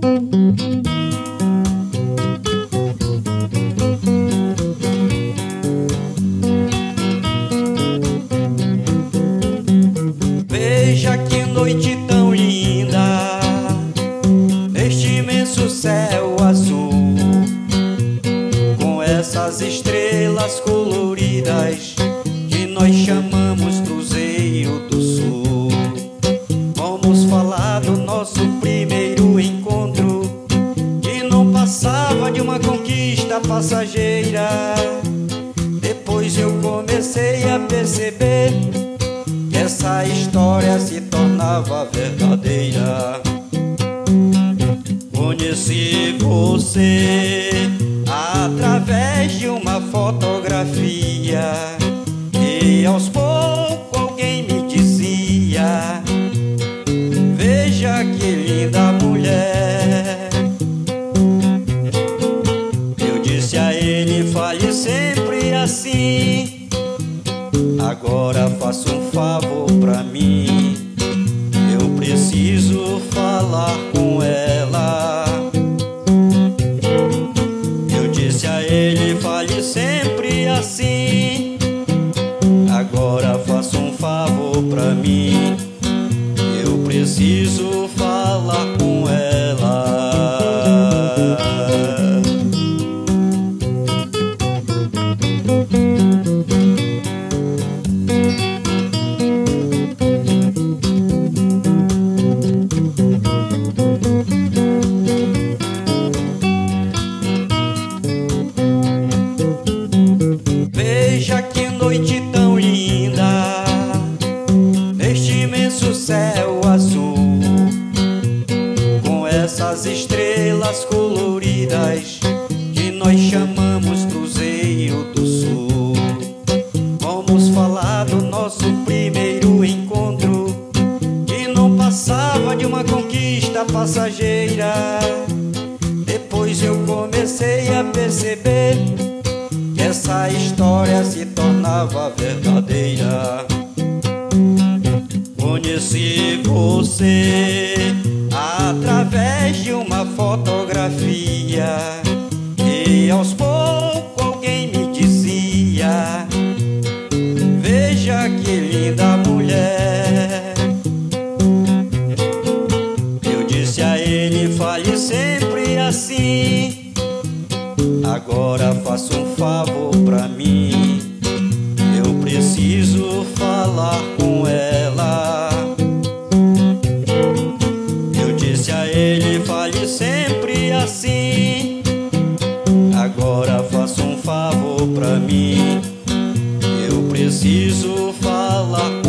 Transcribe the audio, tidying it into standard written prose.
Veja que noite tão linda, neste imenso céu azul, com essas estrelas coloridas que nós chamamos Cruzeiro do Sul. Vamos falar do nosso primeiro encontro, que não passava de uma conquista passageira. Depois eu comecei a perceber que essa história se tornava verdadeira. Conheci você através de uma fotografia, e aos poucos alguém me dizia: veja que linda mulher. Eu disse a ele: fale sempre assim, agora faça um favor pra mim, eu preciso falar com ela. Eu disse a ele: fale sempre assim, agora faça um favor pra mim, eu preciso falar com ela. Veja que noite tão linda, neste imenso céu azul, com essas estrelas coloridas que nós chamamos Cruzeiro do Sul. Vamos falar do nosso primeiro encontro, que não passava de uma conquista passageira. Depois eu comecei a perceber que essa história se tornava verdadeira. Conheci você através de uma fotografia, e aos poucos alguém me dizia: veja que linda mulher. Eu disse a ele: fale sempre assim, agora faça um favor pra mim, eu preciso falar com ela. Eu disse a ele: fale sempre assim, agora faça um favor pra mim, eu preciso falar com ela.